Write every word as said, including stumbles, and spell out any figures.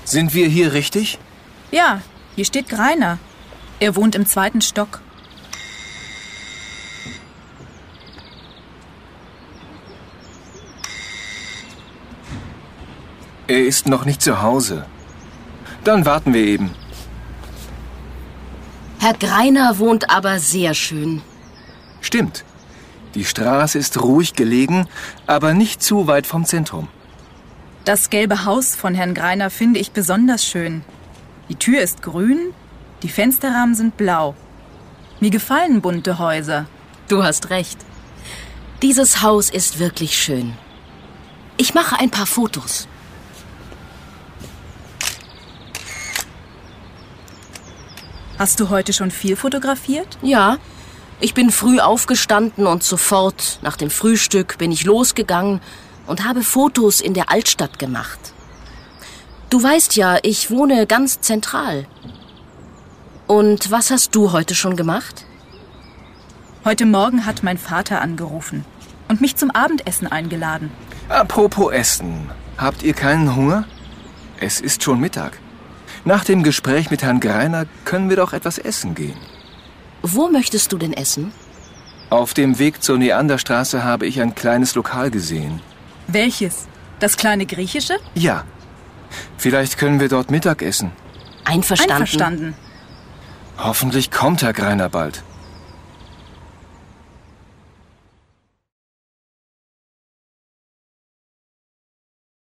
Sind wir hier richtig? Ja, hier steht Greiner. Er wohnt im zweiten Stock. Er ist noch nicht zu Hause. Dann warten wir eben. Herr Greiner wohnt aber sehr schön. Stimmt. Die Straße ist ruhig gelegen, aber nicht zu weit vom Zentrum. Das gelbe Haus von Herrn Greiner finde ich besonders schön. Die Tür ist grün, die Fensterrahmen sind blau. Mir gefallen bunte Häuser. Du hast recht. Dieses Haus ist wirklich schön. Ich mache ein paar Fotos. Hast du heute schon viel fotografiert? Ja, ich bin früh aufgestanden und sofort nach dem Frühstück bin ich losgegangen und habe Fotos in der Altstadt gemacht. Du weißt ja, ich wohne ganz zentral. Und was hast du heute schon gemacht? Heute Morgen hat mein Vater angerufen und mich zum Abendessen eingeladen. Apropos Essen. Habt ihr keinen Hunger? Es ist schon Mittag. Nach dem Gespräch mit Herrn Greiner können wir doch etwas essen gehen. Wo möchtest du denn essen? Auf dem Weg zur Neanderstraße habe ich ein kleines Lokal gesehen. Welches? Das kleine Griechische? Ja. Vielleicht können wir dort Mittag essen. Einverstanden. Einverstanden. Hoffentlich kommt Herr Greiner bald.